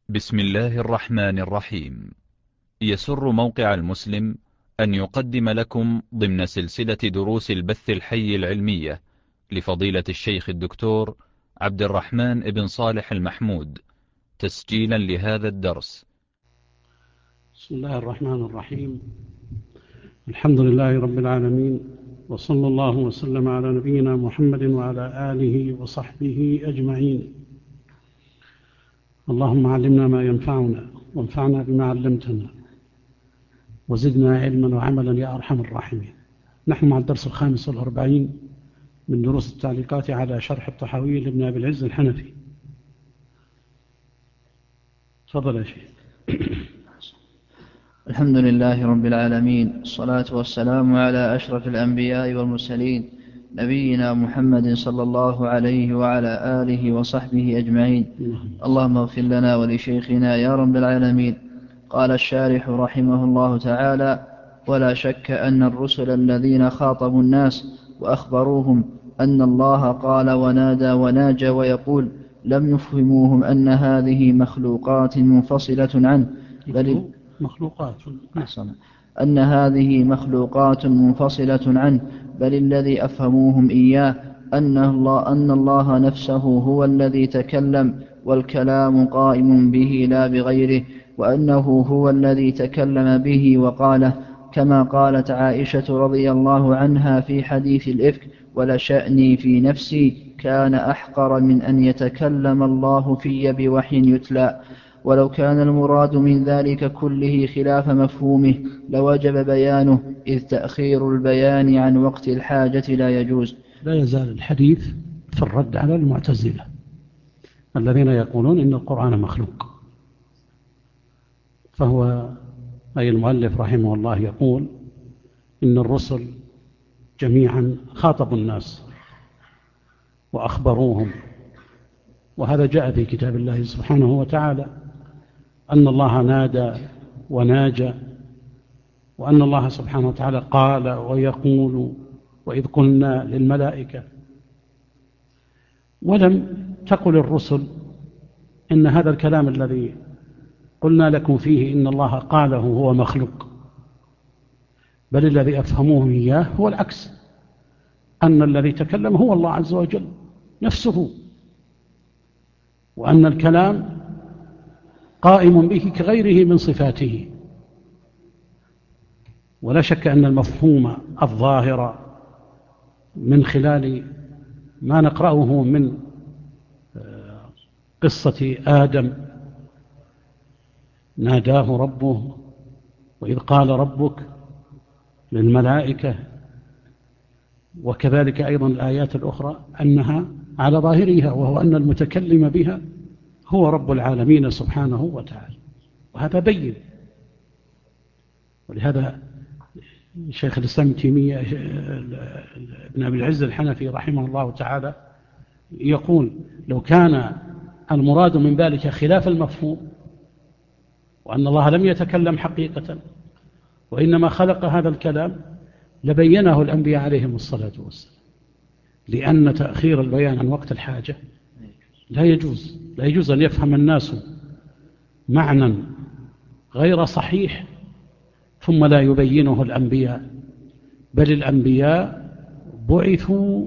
بسم الله الرحمن الرحيم. يسر موقع المسلم أن يقدم لكم ضمن سلسلة دروس البث الحي العلمية لفضيلة الشيخ الدكتور عبد الرحمن بن صالح المحمود، تسجيلا لهذا الدرس. بسم الله الرحمن الرحيم. الحمد لله رب العالمين، وصلى الله وسلم على نبينا محمد وعلى آله وصحبه أجمعين. اللهم علمنا ما ينفعنا وانفعنا بما علمتنا وزدنا علما وعملا يا أرحم الراحمين. نحن مع الدرس 45 من دروس التعليقات على شرح الطحاوي لابن أبي العز الحنفي. تفضل يا شيخ. الحمد لله رب العالمين، الصلاة والسلام على أشرف الأنبياء والمرسلين، نبينا محمد صلى الله عليه وعلى آله وصحبه أجمعين. اللهم اغفر لنا ولشيخنا يا رب العالمين. قال الشارح رحمه الله تعالى: ولا شك أن الرسل الذين خاطبوا الناس وأخبروهم أن الله قال ونادى وناجى ويقول لم يفهموهم أن هذه مخلوقات منفصلة عنه، بل أن هذه مخلوقات منفصلة عنه، بل الذي أفهموهم إياه أن الله نفسه هو الذي تكلم، والكلام قائم به لا بغيره، وأنه هو الذي تكلم به وقاله، كما قالت عائشة رضي الله عنها في حديث الإفك: ولشأني في نفسي كان أحقر من أن يتكلم الله في بوحي يتلى. ولو كان المراد من ذلك كله خلاف مفهومه لوجب بيانه، إذ تأخير البيان عن وقت الحاجة لا يجوز. لا يزال الحديث في الرد على المعتزلة الذين يقولون إن القرآن مخلوق. فهو أي المؤلف رحمه الله يقول إن الرسل جميعا خاطبوا الناس وأخبروهم، وهذا جاء في كتاب الله سبحانه وتعالى، أن الله نادى وناجى، وأن الله سبحانه وتعالى قال ويقول وإذ قلنا للملائكة. ولم تقل الرسل إن هذا الكلام الذي قلنا لكم فيه إن الله قاله هو مخلوق، بل الذي أفهموه إياه هو العكس، أن الذي تكلم هو الله عز وجل نفسه، وأن الكلام قائم به كغيره من صفاته. ولا شك أن المفهوم الظاهر من خلال ما نقرأه من قصة آدم: ناداه ربه وإذ قال ربك للملائكة، وكذلك أيضا الآيات الأخرى أنها على ظاهرها، وهو أن المتكلم بها هو رب العالمين سبحانه وتعالى، وهذا بين. ولهذا شيخ الإسلام ابن تيمية ابن أبي العز الحنفي رحمه الله تعالى يقول: لو كان المراد من ذلك خلاف المفهوم، وأن الله لم يتكلم حقيقة وإنما خلق هذا الكلام، لبينه الأنبياء عليهم الصلاة والسلام، لأن تأخير البيان عن وقت الحاجة لا يجوز أن يفهم الناس معنى غير صحيح ثم لا يبينه الأنبياء، بل الأنبياء بعثوا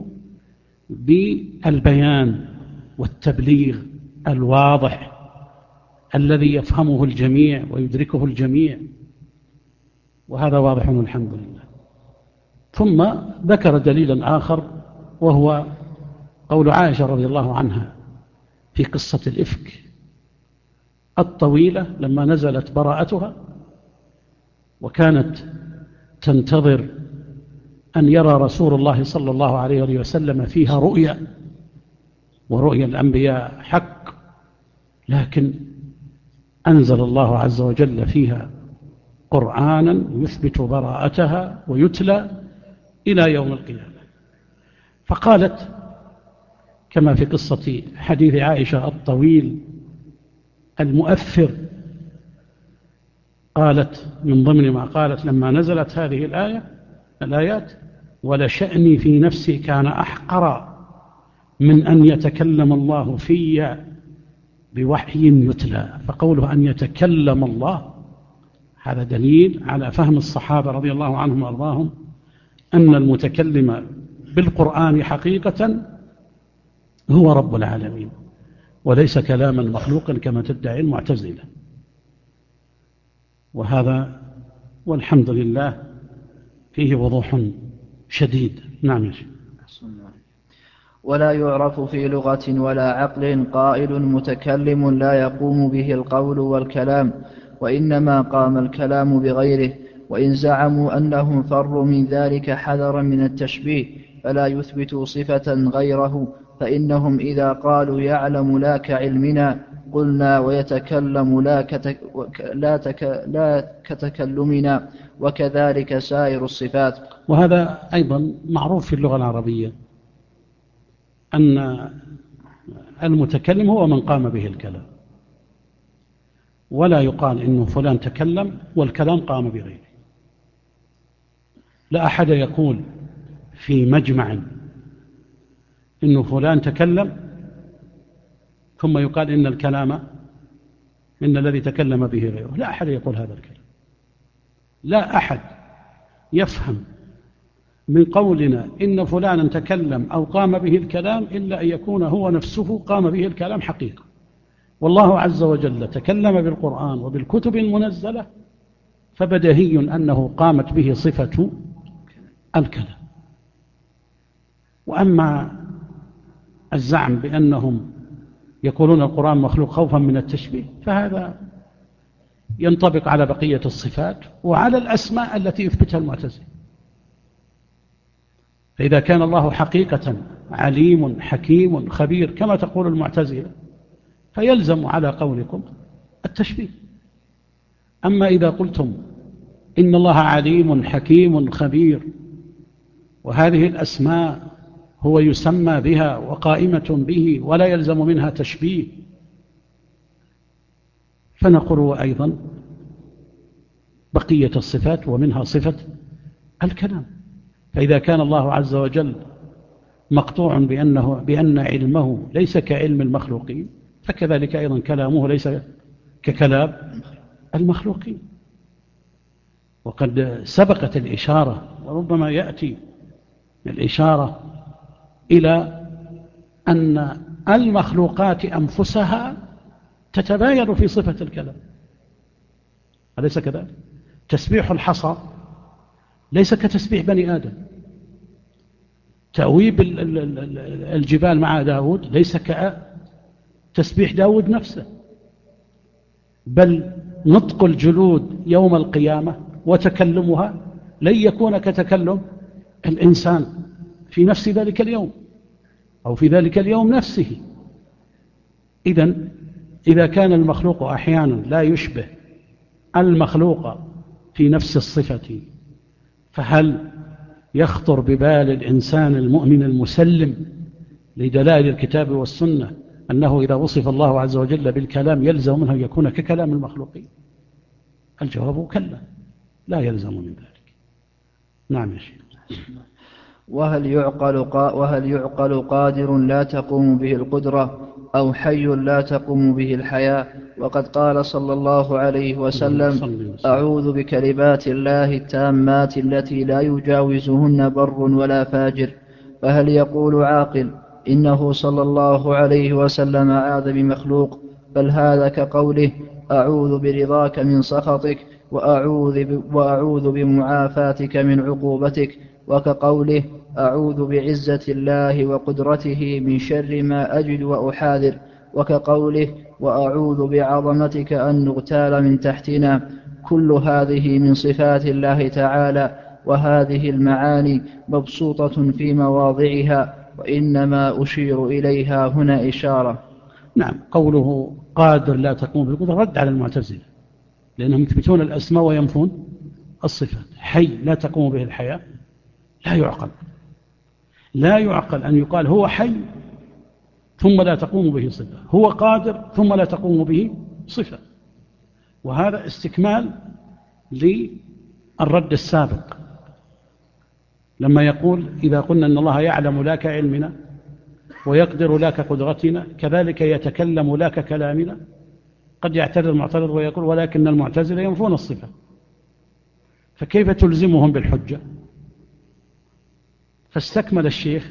بالبيان والتبليغ الواضح الذي يفهمه الجميع ويدركه الجميع، وهذا واضح والحمد لله. ثم ذكر دليلا آخر، وهو قول عائشة رضي الله عنها في قصة الإفك الطويلة لما نزلت براءتها، وكانت تنتظر أن يرى رسول الله صلى الله عليه وسلم فيها رؤيا، ورؤيا الأنبياء حق، لكن أنزل الله عز وجل فيها قرآنا يثبت براءتها ويتلى إلى يوم القيامة. فقالت كما في قصة حديث عائشة الطويل المؤثر، قالت من ضمن ما قالت لما نزلت هذه الآيات: ولشأني في نفسي كان أحقر من أن يتكلم الله في بوحي يتلى. فقوله أن يتكلم الله هذا دليل على فهم الصحابة رضي الله عنهم وأرضاهم أن المتكلم بالقرآن حقيقة هو رب العالمين وليس كلاما مخلوقا كما تدعي المعتزلة. وهذا والحمد لله فيه وضوح شديد. نعم يا شيخ. ولا يعرف في لغة ولا عقل قائل متكلم لا يقوم به القول والكلام، وإنما قام الكلام بغيره. وإن زعموا أنهم فروا من ذلك حذرا من التشبيه فلا يثبتوا صفة غيره، فإنهم إذا قالوا يعلم لا كعلمنا قلنا ويتكلم لا كتكلمنا، وكذلك سائر الصفات. وهذا أيضا معروف في اللغة العربية أن المتكلم هو من قام به الكلام، ولا يقال إنه فلان تكلم والكلام قام بغيره. لا أحد يقول في مجمع إنه فلان تكلم ثم يقال إن الكلام إن الذي تكلم به غيره. لا أحد يقول هذا الكلام. لا أحد يفهم من قولنا إن فلانا تكلم أو قام به الكلام إلا أن يكون هو نفسه قام به الكلام حقيقة. والله عز وجل تكلم بالقرآن وبالكتب المنزلة، فبديهي أنه قامت به صفة الكلام. وأما الزعم بأنهم يقولون القرآن مخلوق خوفا من التشبيه فهذا ينطبق على بقية الصفات وعلى الأسماء التي يثبتها المعتزلة. فإذا كان الله حقيقة عليم حكيم خبير كما تقول المعتزلة فيلزم على قولكم التشبيه. أما إذا قلتم إن الله عليم حكيم خبير وهذه الأسماء هو يسمى بها وقائمة به ولا يلزم منها تشبيه، فنقول أيضا بقية الصفات ومنها صفة الكلام. فإذا كان الله عز وجل مقطوع بأن علمه ليس كعلم المخلوقين فكذلك أيضا كلامه ليس ككلام المخلوقين. وقد سبقت الإشارة وربما يأتي الإشارة إلى أن المخلوقات أنفسها تتباين في صفة الكلام، أليس كذلك؟ تسبيح الحصى ليس كتسبيح بني آدم، تأويب الجبال مع داود ليس كتسبيح داود نفسه، بل نطق الجلود يوم القيامة وتكلمها لن يكون كتكلم الإنسان في نفس ذلك اليوم أو في ذلك اليوم نفسه. إذا كان المخلوق أحيانا لا يشبه المخلوق في نفس الصفة، فهل يخطر ببال الإنسان المؤمن المسلم لدلائل الكتاب والسنة أنه إذا وصف الله عز وجل بالكلام يلزم منه يكون ككلام المخلوقين؟ الجواب كلا، لا يلزم من ذلك. نعم يا شيخ. وهل يعقل قادر لا تقوم به القدرة، أو حي لا تقوم به الحياة؟ وقد قال صلى الله عليه وسلم: أعوذ بكلمات الله التامات التي لا يجاوزهن بر ولا فاجر. فهل يقول عاقل إنه صلى الله عليه وسلم عاذ بمخلوق؟ بل هذا كقوله: أعوذ برضاك من سخطك وأعوذ بمعافاتك من عقوبتك، وكقوله: أعوذ بعزة الله وقدرته من شر ما أجد وأحاذر، وكقوله: وأعوذ بعظمتك أن نغتال من تحتنا. كل هذه من صفات الله تعالى، وهذه المعاني مبسوطة في مواضعها، وإنما أشير إليها هنا إشارة. نعم، قوله قادر لا تقوم بالقدرة رد على المعتزلة، لأنهم يثبتون الأسماء وينفون الصفات. حي لا تقوم به الحياة، لا يعقل أن يقال هو حي ثم لا تقوم به صفة، هو قادر ثم لا تقوم به صفة. وهذا استكمال للرد السابق لما يقول: إذا قلنا أن الله يعلم لا كعلمنا ويقدر لا كقدرتنا، كذلك يتكلم لا ككلامنا. قد يعترض المعترض ويقول ولكن المعتزلة ينفون الصفة، فكيف تلزمهم بالحجة؟ فاستكمل الشيخ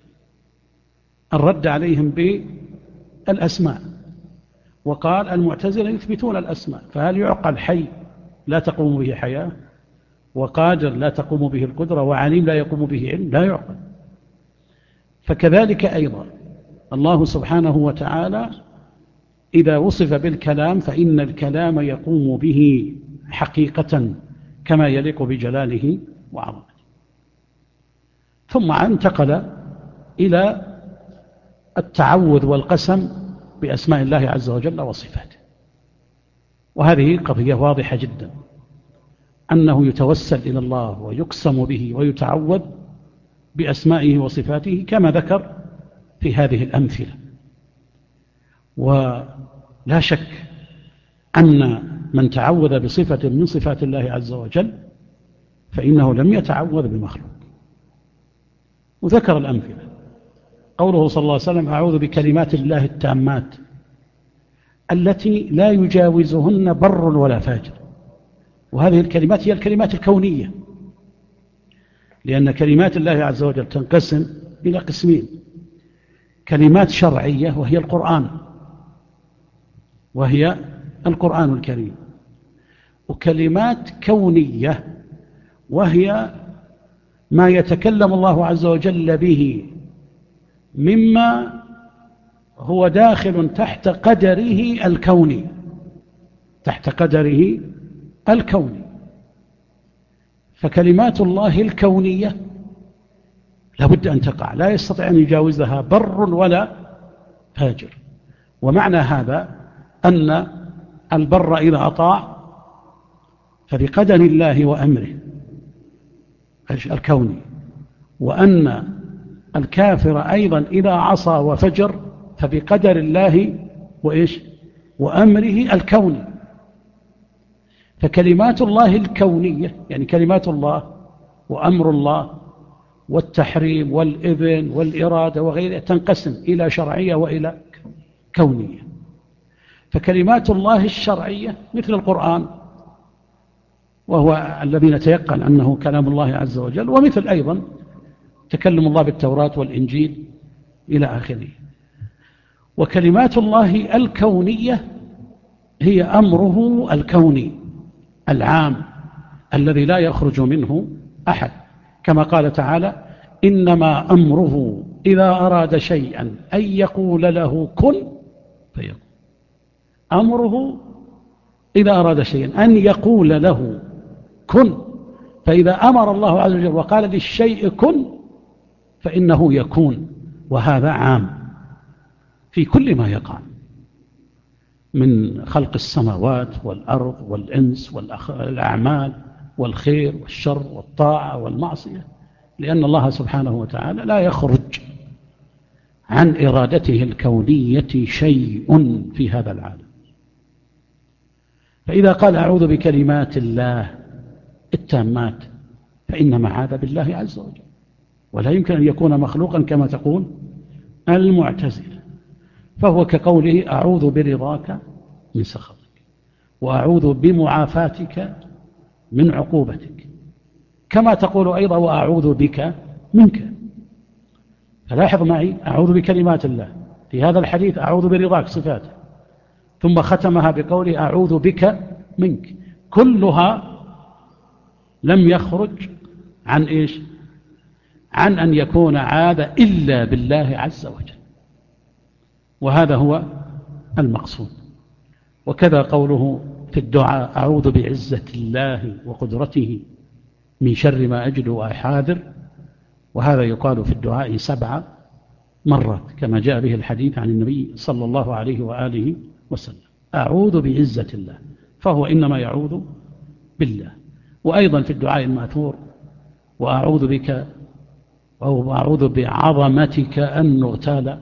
الرد عليهم بالأسماء، وقال المعتزلة يثبتون الأسماء، فهل يعقل حي لا تقوم به حياة، وقادر لا تقوم به القدرة، وعليم لا يقوم به علم؟ لا يعقل. فكذلك أيضا الله سبحانه وتعالى إذا وصف بالكلام فإن الكلام يقوم به حقيقة كما يليق بجلاله وعظمته. ثم انتقل إلى التعوذ والقسم بأسماء الله عز وجل وصفاته، وهذه قضية واضحة جدا، أنه يتوسل إلى الله ويقسم به ويتعوذ بأسمائه وصفاته كما ذكر في هذه الأمثلة. ولا شك أن من تعوذ بصفة من صفات الله عز وجل فإنه لم يتعوذ بمخلوق. وذكر الأمثلة، قوله صلى الله عليه وسلم أعوذ بكلمات الله التامات التي لا يجاوزهن بر ولا فاجر. وهذه الكلمات هي الكلمات الكونية، لأن كلمات الله عز وجل تنقسم إلى قسمين: كلمات شرعية وهي القرآن الكريم، وكلمات كونية وهي ما يتكلم الله عز وجل به مما هو داخل تحت قدره الكوني. فكلمات الله الكونية لابد أن تقع، لا يستطيع أن يجاوزها بر ولا فاجر. ومعنى هذا أن البر إذا أطاع فبقدر الله وأمره الكوني، وأن الكافر أيضا إذا عصى وفجر فبقدر الله وأمره الكوني. فكلمات الله الكونية يعني كلمات الله وأمر الله والتحريم والإذن والإرادة وغيرها تنقسم إلى شرعية وإلى كونية. فكلمات الله الشرعية مثل القرآن، وهو الذي نتيقن أنه كلام الله عز وجل، ومثل أيضا تكلم الله بالتوراة والإنجيل إلى آخره. وكلمات الله الكونية هي أمره الكوني العام الذي لا يخرج منه أحد، كما قال تعالى إنما أمره إذا أراد شيئا أن يقول له كن فيكون. أمره إذا أراد شيئا أن يقول له كن، فإذا أمر الله عز وجل وقال للشيء كن فإنه يكون. وهذا عام في كل ما يقع من خلق السماوات والأرض والإنس والأعمال والخير والشر والطاعة والمعصية، لأن الله سبحانه وتعالى لا يخرج عن إرادته الكونية شيء في هذا العالم. فإذا قال أعوذ بكلمات الله التامات فإنما هذا بالله عز وجل، ولا يمكن أن يكون مخلوقا كما تقول المعتزلة. فهو كقوله أعوذ برضاك من سخطك، وأعوذ بمعافاتك من عقوبتك، كما تقول أيضا وأعوذ بك منك. فلاحظ معي أعوذ بكلمات الله، في هذا الحديث أعوذ برضاك صفاته، ثم ختمها بقوله أعوذ بك منك، كلها لم يخرج عن عن أن يكون عاد إلا بالله عز وجل، وهذا هو المقصود. وكذا قوله في الدعاء أعوذ بعزة الله وقدرته من شر ما أجد وأحاذر، وهذا يقال في الدعاء 7 مرات كما جاء به الحديث عن النبي صلى الله عليه وآله وسلم. أعوذ بعزة الله، فهو إنما يعوذ بالله. وأيضا في الدعاء المأثور وأعوذ بك أو أعوذ بعظمتك أن نغتال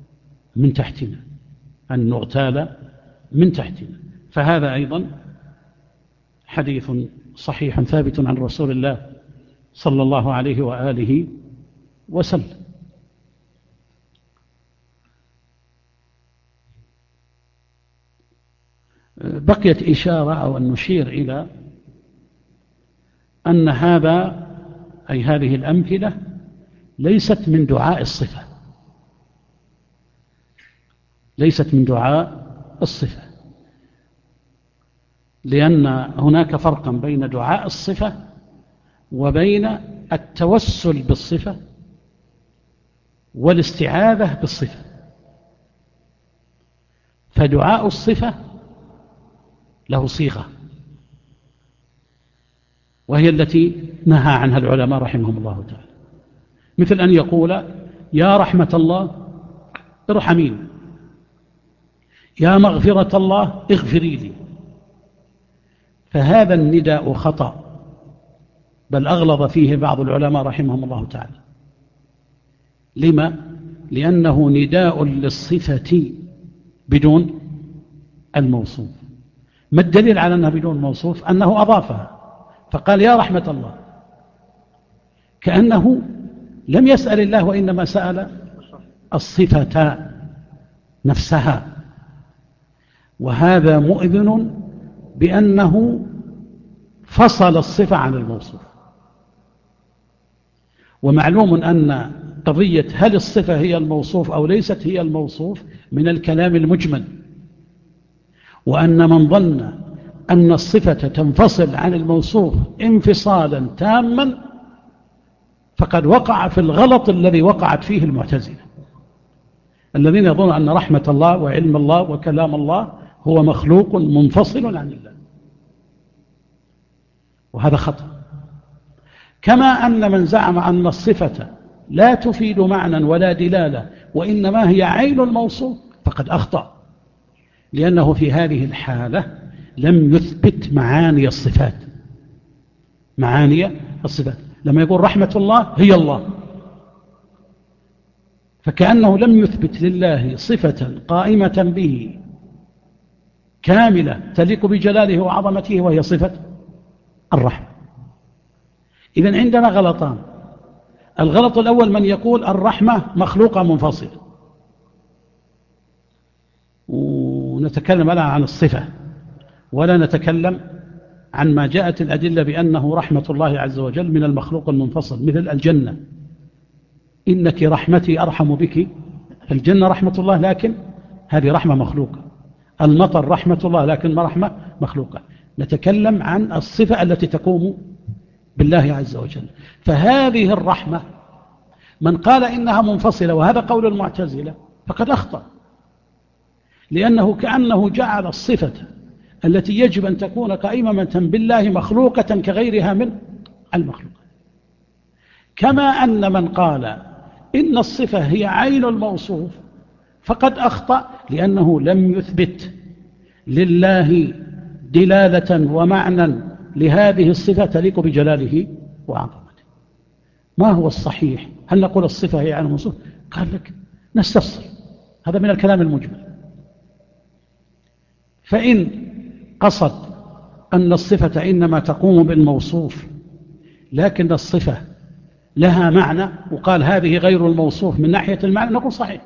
من تحتنا، فهذا أيضا حديث صحيح ثابت عن رسول الله صلى الله عليه وآله وسلم. بقيت إشارة أو أن نشير إلى أن هذا أي هذه الأمثلة ليست من دعاء الصفة، ليست من دعاء الصفة، لأن هناك فرقا بين دعاء الصفة وبين التوسل بالصفة والاستعاذة بالصفة. فدعاء الصفة له صيغة، وهي التي نهى عنها العلماء رحمهم الله تعالى، مثل أن يقول يا رحمة الله ارحميني، يا مغفرة الله اغفري لي. فهذا النداء خطأ، بل أغلظ فيه بعض العلماء رحمهم الله تعالى. لما؟ لأنه نداء للصفة بدون الموصوف. ما الدليل على أنها بدون موصوف؟ أنه أضافها فقال يا رحمة الله، كأنه لم يسأل الله وإنما سأل الصفة نفسها، وهذا مؤذن بأنه فصل الصفة عن الموصوف. ومعلوم أن قضية هل الصفة هي الموصوف أو ليست هي الموصوف من الكلام المجمل، وأن من ظن أن الصفة تنفصل عن الموصوف انفصالا تاما فقد وقع في الغلط الذي وقعت فيه المعتزلة، الذين يظنون أن رحمة الله وعلم الله وكلام الله هو مخلوق منفصل عن الله، وهذا خطأ. كما أن من زعم أن الصفة لا تفيد معنى ولا دلالة وإنما هي عين الموصوف فقد أخطأ، لأنه في هذه الحالة لم يثبت معاني الصفات. معاني الصفات لما يقول رحمة الله هي الله، فكأنه لم يثبت لله صفة قائمة به كاملة تليق بجلاله وعظمته وهي صفة الرحمة. إذن عندنا غلطان. الغلط الأول من يقول الرحمة مخلوقة منفصلة، ونتكلم الآن عن الصفة ولا نتكلم عن ما جاءت الأدلة بأنه رحمة الله عز وجل من المخلوق المنفصل، مثل الجنة إنك رحمتي أرحم بك. الجنة رحمة الله لكن هذه رحمة مخلوقة. المطر رحمة الله لكن ما رحمة مخلوقة. نتكلم عن الصفة التي تقوم بالله عز وجل. فهذه الرحمة من قال إنها منفصلة وهذا قول المعتزلة فقد أخطأ، لأنه كأنه جعل الصفة التي يجب أن تكون قائمة بالله مخلوقة كغيرها من المخلوق. كما أن من قال إن الصفة هي عين الموصوف فقد أخطأ، لأنه لم يثبت لله دلالة ومعنى لهذه الصفة تليق بجلاله وعظمته. ما هو الصحيح؟ هل نقول الصفة هي عين الموصوف؟ قال لك نستفصل، هذا من الكلام المجمل. فإن قصد أن الصفة إنما تقوم بالموصوف لكن الصفة لها معنى وقال هذه غير الموصوف من ناحية المعنى نقول صحيح.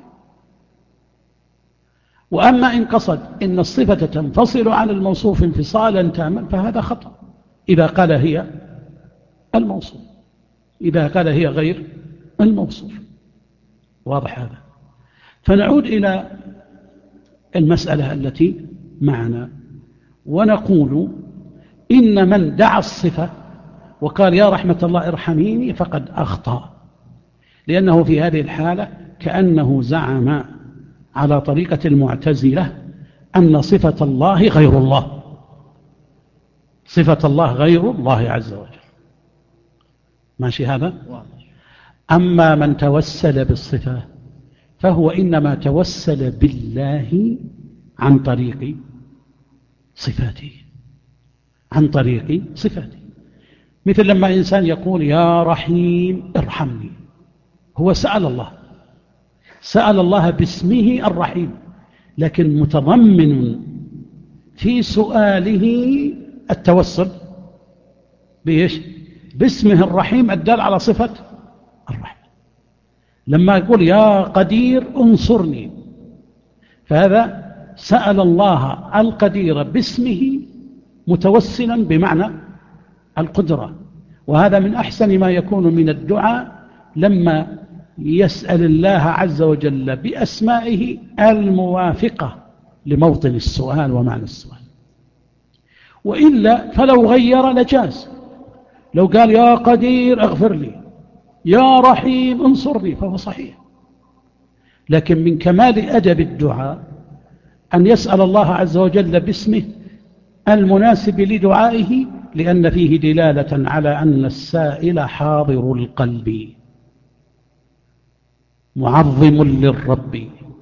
وأما إن قصد إن الصفة تنفصل عن الموصوف انفصالا تاما فهذا خطأ إذا قال هي الموصوف، إذا قال هي غير الموصوف. واضح هذا؟ فنعود إلى المسألة التي معنا ونقول إن من دعا الصفة وقال يا رحمة الله ارحميني فقد أخطأ، لأنه في هذه الحالة كأنه زعم على طريقة المعتزلة أن صفة الله غير الله، صفة الله غير الله عز وجل. ماشي هذا؟ أما من توسل بالصفة فهو إنما توسل بالله عن طريق صفاته، عن طريق صفاته. مثل لما إنسان يقول يا رحيم ارحمني، هو سأل الله باسمه الرحيم، لكن متضمن في سؤاله التوسل بإيش؟ باسمه الرحيم الدال على صفة الرحمة. لما يقول يا قدير انصرني فهذا سأل الله القدير باسمه متوسلا بمعنى القدرة، وهذا من أحسن ما يكون من الدعاء لما يسأل الله عز وجل بأسمائه الموافقة لموطن السؤال ومعنى السؤال. وإلا فلو غير لجاز، لو قال يا قدير اغفر لي، يا رحيم انصرني، فهو صحيح. لكن من كمال أدب الدعاء أن يسأل الله عز وجل باسمه المناسب لدعائه، لأن فيه دلالة على أن السائل حاضر القلب معظم للرب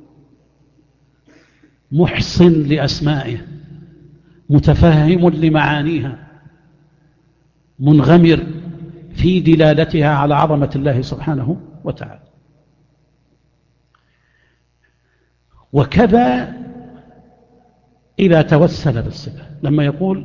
محصن لأسمائه متفهم لمعانيها منغمر في دلالتها على عظمة الله سبحانه وتعالى. وكذا إذا توسل بالصفة، لما يقول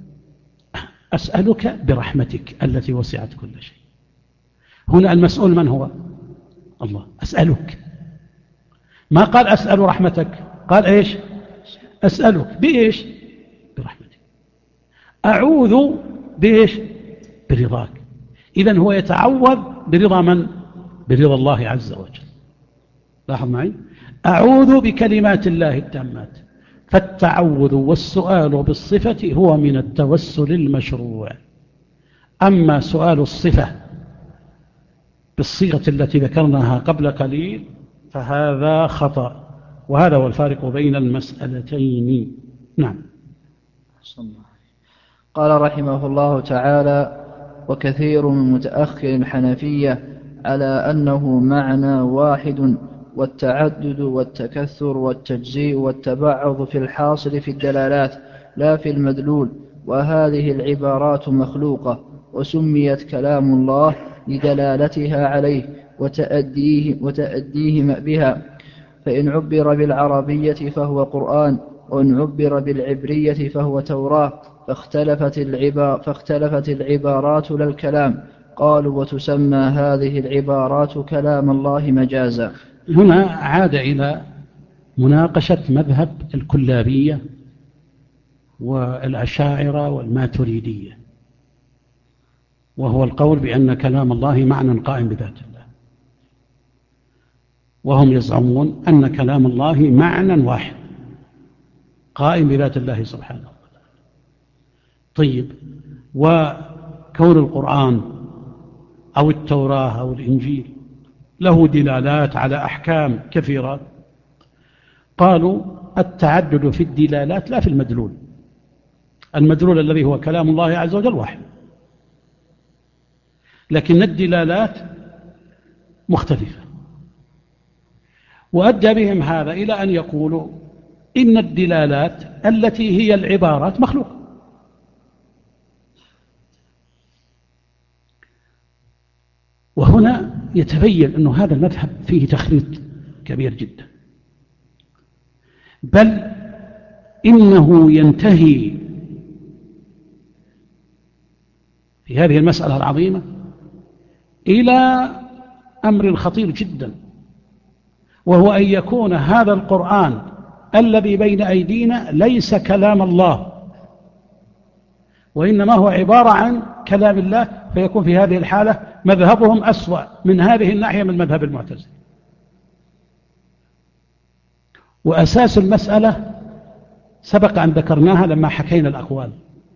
أسألك برحمتك التي وسعت كل شيء، هنا المسؤول من هو؟ الله. أسألك، ما قال أسأل رحمتك، قال إيش؟ أسألك بإيش؟ برحمتك. أعوذ بإيش؟ برضاك. إذن هو يتعوذ برضا من؟ برضا الله عز وجل. لاحظ معي، أعوذ بكلمات الله التامات. فالتعوذ والسؤال بالصفة هو من التوسل المشروع. أما سؤال الصفة بالصيغة التي ذكرناها قبل قليل فهذا خطأ، وهذا هو الفارق بين المسألتين. نعم. قال رحمه الله تعالى: وكثير من متأخر الحنفية على أنه معنى واحد، والتعدد والتكثر والتجزيء والتبعض في الحاصل في الدلالات لا في المدلول، وهذه العبارات مخلوقة وسميت كلام الله لدلالتها عليه وتأديه بها، فإن عبر بالعربية فهو قرآن، وإن عبر بالعبرية فهو توراة، فاختلفت العبارات لا الكلام. قالوا: وتسمى هذه العبارات كلام الله مجازا. هنا عاد إلى مناقشة مذهب الكلابية والأشاعرة والماتريدية، وهو القول بأن كلام الله معنى قائم بذات الله، وهم يزعمون أن كلام الله معنى واحد قائم بذات الله سبحانه وتعالى. طيب، وكون القرآن أو التوراة أو الإنجيل له دلالات على أحكام كثيرة، قالوا التعدد في الدلالات لا في المدلول. المدلول الذي هو كلام الله عز وجل واحد، لكن الدلالات مختلفة. وأدى بهم هذا إلى أن يقولوا إن الدلالات التي هي العبارات مخلوقة. وهنا يتبين أن هذا المذهب فيه تخليط كبير جدا، بل إنه ينتهي في هذه المسألة العظيمة إلى أمر خطير جدا، وهو أن يكون هذا القرآن الذي بين أيدينا ليس كلام الله، وإنما هو عبارة عن كلام الله، فيكون في هذه الحالة مذهبهم أسوأ من هذه الناحية من مذهب المعتزلة. وأساس المسألة سبق أن ذكرناها لما حكينا الأقوال،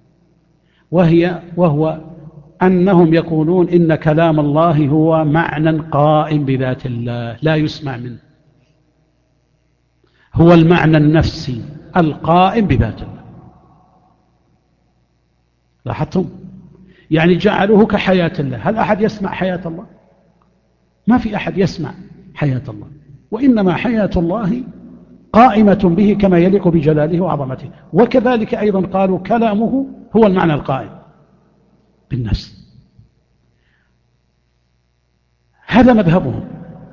وهو أنهم يقولون إن كلام الله هو معنى قائم بذات الله لا يسمع منه، هو المعنى النفسي القائم بذات الله. لاحظتم؟ يعني جعلوه كحياة الله. هل أحد يسمع حياة الله؟ ما في أحد يسمع حياة الله، وإنما حياة الله قائمة به كما يليق بجلاله وعظمته. وكذلك أيضا قالوا كلامه هو المعنى القائم بالنفس. هذا مذهبهم.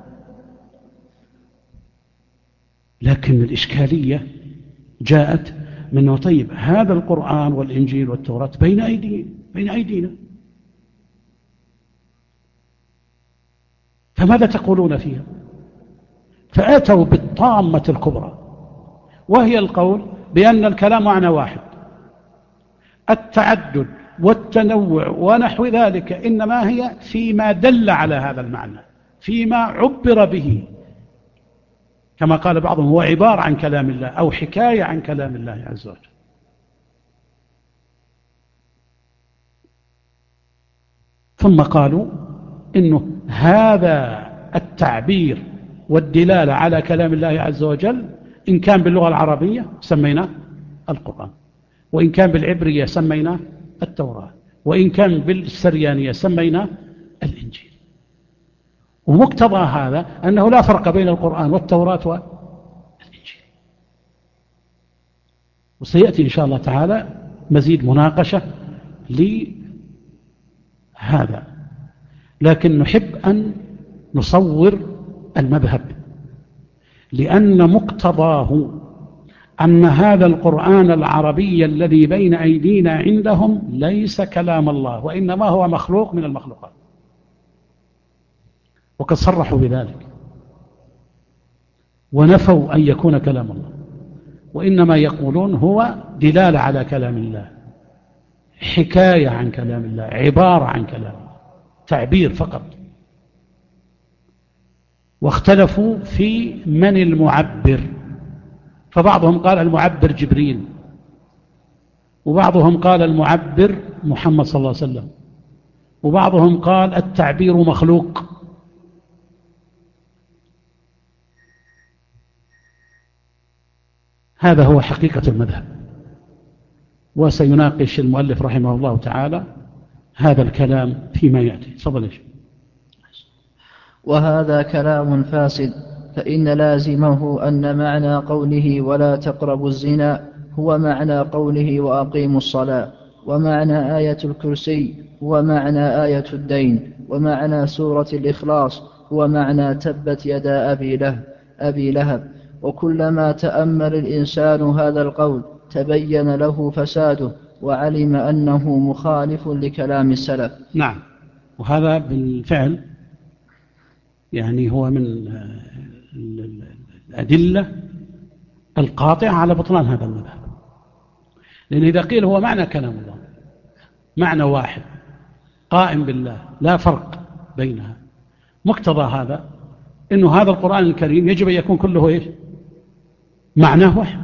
لكن الإشكالية جاءت منه: طيب، هذا القرآن والإنجيل والتوراة بين أيدينا، فماذا تقولون فيها؟ فأتوا بالطامة الكبرى، وهي القول بأن الكلام معنى واحد. التعدد والتنوع ونحو ذلك إنما هي فيما دل على هذا المعنى، فيما عبر به، كما قال بعضهم هو عبارة عن كلام الله أو حكاية عن كلام الله عز وجل. ثم قالوا إنه هذا التعبير والدلالة على كلام الله عز وجل إن كان باللغة العربية سميناه القرآن، وإن كان بالعبرية سميناه التوراة، وإن كان بالسريانية سميناه الإنجيل. ومقتضى هذا أنه لا فرق بين القرآن والتوراة والإنجيل. وسيأتي إن شاء الله تعالى مزيد مناقشة لهذا، لكن نحب أن نصور المذهب، لأن مقتضاه أن هذا القرآن العربي الذي بين أيدينا عندهم ليس كلام الله، وإنما هو مخلوق من المخلوقات، وقد صرحوا بذلك ونفوا أن يكون كلام الله، وإنما يقولون هو دلالة على كلام الله، حكاية عن كلام الله، عبارة عن كلام الله، تعبير فقط. واختلفوا في من المعبر، فبعضهم قال المعبر جبريل، وبعضهم قال المعبر محمد صلى الله عليه وسلم، وبعضهم قال التعبير مخلوق. هذا هو حقيقة المذهب، وسيناقش المؤلف رحمه الله تعالى هذا الكلام فيما يأتي. تفضل. وهذا كلام فاسد، فإن لازمه أن معنى قوله ولا تقربوا الزنا هو معنى قوله وأقيموا الصلاة، ومعنى آية الكرسي هو معنى آية الدين، ومعنى سورة الإخلاص هو معنى تبت يدا أبي لهب. وكلما تأمل الإنسان هذا القول تبين له فساده، وعلم أنه مخالف لكلام السلف. نعم، وهذا بالفعل يعني هو من الأدلة القاطعة على بطلان هذا المذهب، لأن إذا قيل هو معنى كلام الله، معنى واحد قائم بالله لا فرق بينها، مقتضى هذا إنه هذا القرآن الكريم يجب أن يكون كله إيش؟ معناه واحد.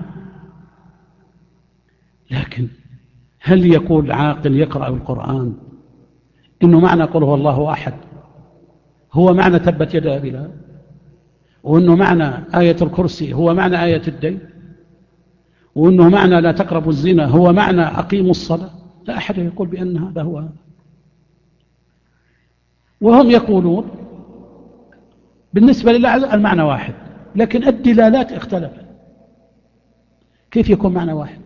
لكن هل يقول عاقل يقرأ القرآن إنه معنى قل هو الله أحد هو معنى تبت يدا أبي لهب، وإنه معنى آية الكرسي هو معنى آية الدين، وإنه معنى لا تقربوا الزنا هو معنى أقيموا الصلاة؟ لا أحد يقول بأن هذا هو هذا. وهم يقولون بالنسبة لله المعنى واحد، لكن الدلالات اختلفت. كيف يكون معنى واحد؟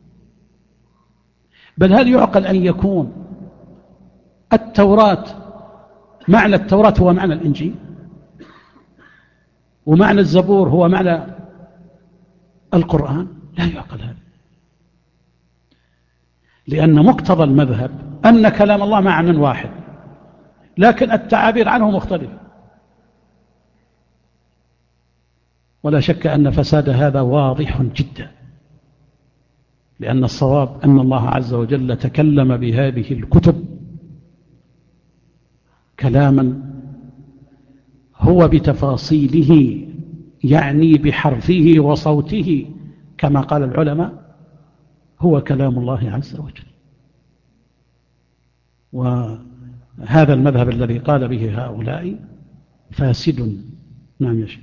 بل هل يعقل أن يكون التوراة معنى التوراة هو معنى الإنجيل، ومعنى الزبور هو معنى القرآن؟ لا يعقل هذا، لأن مقتضى المذهب أن كلام الله معنى واحد، لكن التعابير عنه مختلفة. ولا شك أن فساد هذا واضح جدا، لأن الصواب أن الله عز وجل تكلم بهذه الكتب كلاما هو بتفاصيله، يعني بحرفه وصوته، كما قال العلماء هو كلام الله عز وجل. وهذا المذهب الذي قال به هؤلاء فاسد. نعم يا شيخ.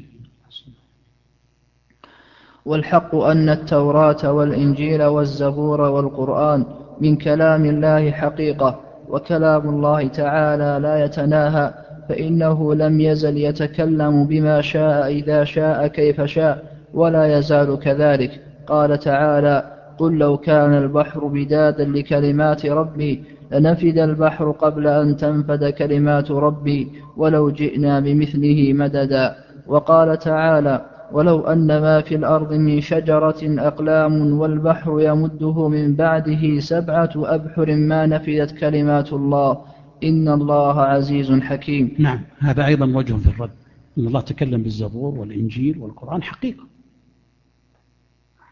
والحق أن التوراة والإنجيل والزبور والقرآن من كلام الله حقيقة، وكلام الله تعالى لا يتناهى، فإنه لم يزل يتكلم بما شاء إذا شاء كيف شاء، ولا يزال كذلك. قال تعالى: قل لو كان البحر بدادا لكلمات ربي لنفد البحر قبل أن تنفد كلمات ربي ولو جئنا بمثله مددا. وقال تعالى: ولو أن ما في الأرض من شجرة أقلام والبحر يمده من بعده 7 أبحر ما نفدت كلمات الله إن الله عزيز حكيم. نعم، هذا أيضا وجه في الرد، إن الله تكلم بالزبور والإنجيل والقرآن حقيقة،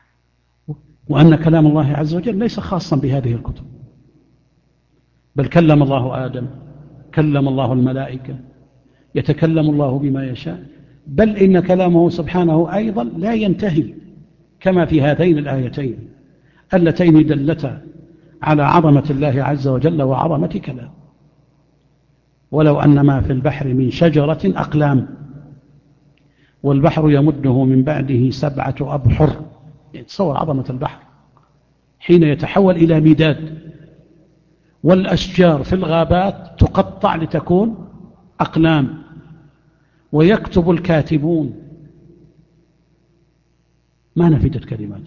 وأن كلام الله عز وجل ليس خاصا بهذه الكتب، بل كلم الله آدم، كلم الله الملائكة، يتكلم الله بما يشاء، بل إن كلامه سبحانه أيضا لا ينتهي، كما في هاتين الآيتين اللتين دلتا على عظمة الله عز وجل وعظمة كلامه. ولو أن ما في البحر من شجرة أقلام والبحر يمده من بعده 7 أبحر. تصور عظمة البحر حين يتحول إلى مداد، والأشجار في الغابات تقطع لتكون أقلام، ويكتب الكاتبون. ما نفدت كلمات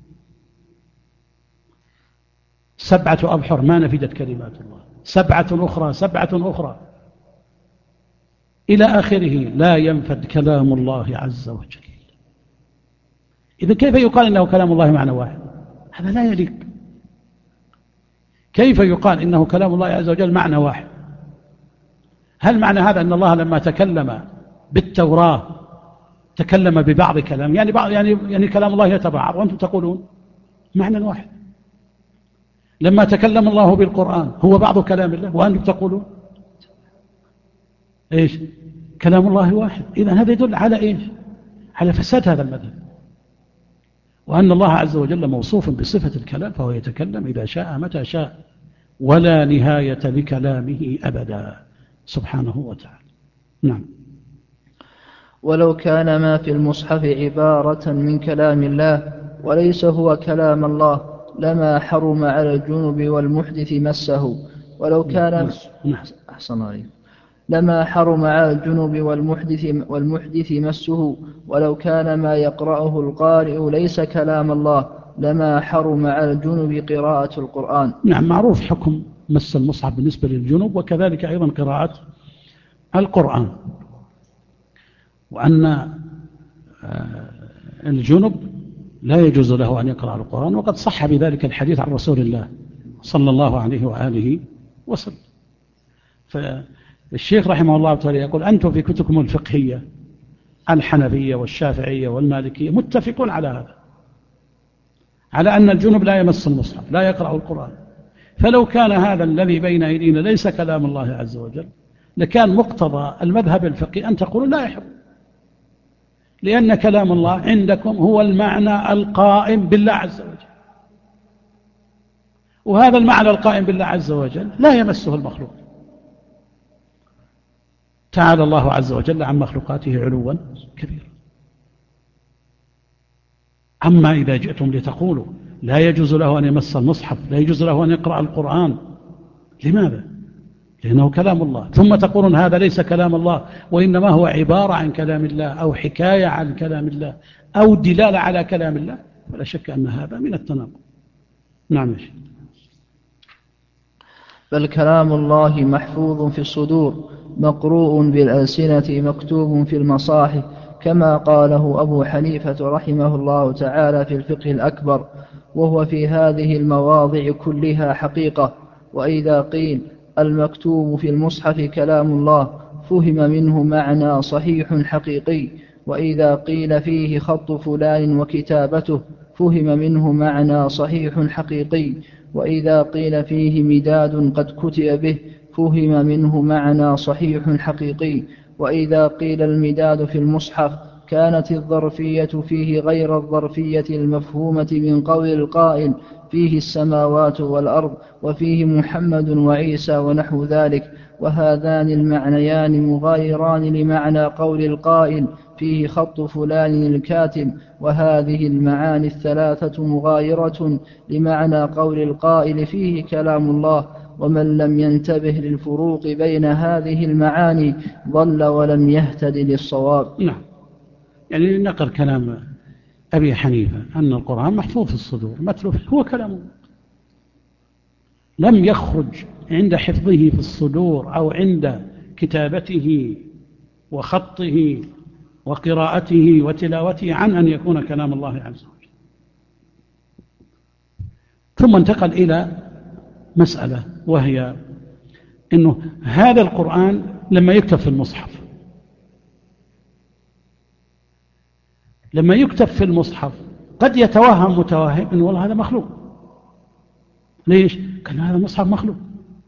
7 أبحر، ما نفدت كلمات الله. 7 أخرى، 7 أخرى، إلى آخره، لا ينفد كلام الله عز وجل. إذا كيف يقال إنه كلام الله معنى واحد؟ هذا لا يليق. كيف يقال إنه كلام الله عز وجل معنى واحد؟ هل معنى هذا أن الله لما تكلم بالتوراة تكلم ببعض كلام، يعني كلام الله يتبعض، وأنتم تقولون معنى واحد؟ لما تكلم الله بالقرآن هو بعض كلام الله، وأنتم تقولون إيش؟ كلام الله واحد. إذن هذا يدل على إيش؟ على فساد هذا المذهب، وأن الله عز وجل موصوف بصفة الكلام، فهو يتكلم إذا شاء متى شاء، ولا نهاية لكلامه أبدا سبحانه وتعالى. نعم. ولو كان ما في المصحف عبارة من كلام الله وليس هو كلام الله لما حرم على الجنب والمحدث مسه. ولو كان أحسن عليكم، لما حرم على الجنب والمحدث مسه. ولو كان ما يقرأه القارئ ليس كلام الله لما حرم على الجنب قراءة القرآن. نعم، معروف حكم مس المصحف بالنسبة للجنوب، وكذلك أيضا قراءة القرآن، وأن الجنب لا يجوز له أن يقرأ القرآن، وقد صح بذلك الحديث عن رسول الله صلى الله عليه وآله وسلم. فالشيخ رحمه الله تعالى يقول: أنتم في كتبكم الفقهية الحنفية والشافعية والمالكية متفقون على هذا، على أن الجنب لا يمس المصحف، لا يقرأ القرآن. فلو كان هذا الذي بين أيدينا ليس كلام الله عز وجل، لكان مقتضى المذهب الفقهي أن تقولوا لا يحب، لأن كلام الله عندكم هو المعنى القائم بالله عز وجل، وهذا المعنى القائم بالله عز وجل لا يمسه المخلوق. تعالى الله عز وجل عن مخلوقاته علوا كبيرا. أما إذا جئتم لتقولوا لا يجوز له أن يمس المصحف، لا يجوز له أن يقرأ القرآن، لماذا؟ لأنه كلام الله، ثم تقولون هذا ليس كلام الله وإنما هو عبارة عن كلام الله أو حكاية عن كلام الله أو دلالة على كلام الله، فلا شك أن هذا من التناقض. نعم يا شيخ. بل كلام الله محفوظ في الصدور مقروء بالألسنة مكتوب في المصاحف، كما قاله أبو حنيفة رحمه الله تعالى في الفقه الأكبر، وهو في هذه المواضع كلها حقيقة. وإذا قيل المكتوب في المصحف كلام الله فهم منه معنى صحيح حقيقي، وإذا قيل فيه خط فلان وكتابته فهم منه معنى صحيح حقيقي، وإذا قيل فيه مداد قد كتب به فهم منه معنى صحيح حقيقي، وإذا قيل المداد في المصحف كانت الظرفية فيه غير الظرفية المفهومة من قول القائل فيه السماوات والأرض وفيه محمد وعيسى ونحو ذلك، وهذان المعنيان مغايران لمعنى قول القائل فيه خط فلان الكاتب، وهذه المعاني الثلاثة مغايرة لمعنى قول القائل فيه كلام الله. ومن لم ينتبه للفروق بين هذه المعاني ضل ولم يهتد للصواب. نعم، يعني نقل كلام أبي حنيفة أن القرآن محفوظ في الصدور متلوف، هو كلامه لم يخرج عند حفظه في الصدور أو عند كتابته وخطه وقراءته وتلاوته عن أن يكون كلام الله عز وجل. ثم انتقل إلى مسألة، وهي أنه هذا القرآن لما يكتب في المصحف، قد يتوهم متوهم أن والله هذا مخلوق. ليش؟ كان هذا المصحف مخلوق،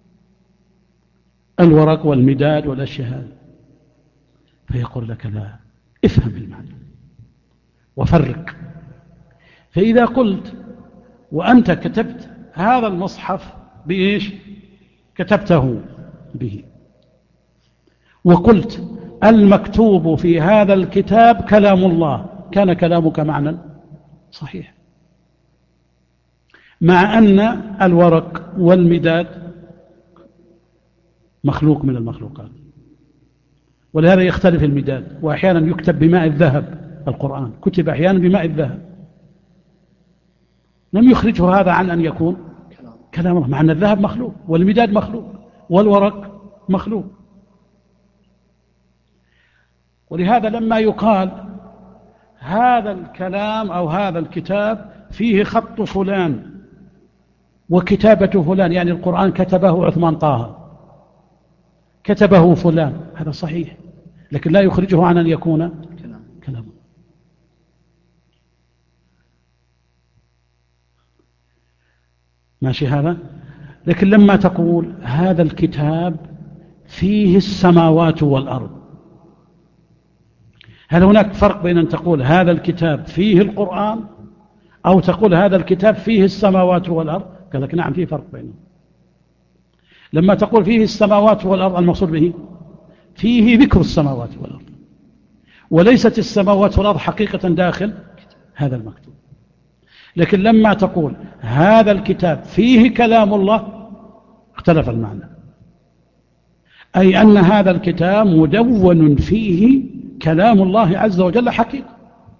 الورق والمداد والأشياء هذه. فيقول لك لا، افهم المعنى وفرق. فإذا قلت وأنت كتبت هذا المصحف بإيش؟ كتبته به، وقلت المكتوب في هذا الكتاب كلام الله، كان كلامك معنى صحيح، مع أن الورق والمداد مخلوق من المخلوقات. ولهذا يختلف المداد، وأحيانا يكتب بماء الذهب. القرآن كتب أحيانا بماء الذهب، لم يخرجه هذا عن أن يكون كلام الله، مع أن الذهب مخلوق والمداد مخلوق والورق مخلوق. ولهذا لما يقال هذا الكلام أو هذا الكتاب فيه خط فلان وكتابة فلان، يعني القرآن كتبه عثمان طه، كتبه فلان، هذا صحيح، لكن لا يخرجه عن أن يكون كلام. ماشي هذا. لكن لما تقول هذا الكتاب فيه السماوات والأرض، هل هناك فرق بين أن تقول هذا الكتاب فيه القرآن أو تقول هذا الكتاب فيه السماوات والأرض؟ قال لك نعم، فيه فرق بينهم. لما تقول فيه السماوات والأرض المقصود به فيه ذكر السماوات والأرض، وليست السماوات والأرض حقيقة داخل هذا المكتوب. لكن لما تقول هذا الكتاب فيه كلام الله اختلف المعنى، أي أن هذا الكتاب مدون فيه كلام الله عز وجل حقيقة.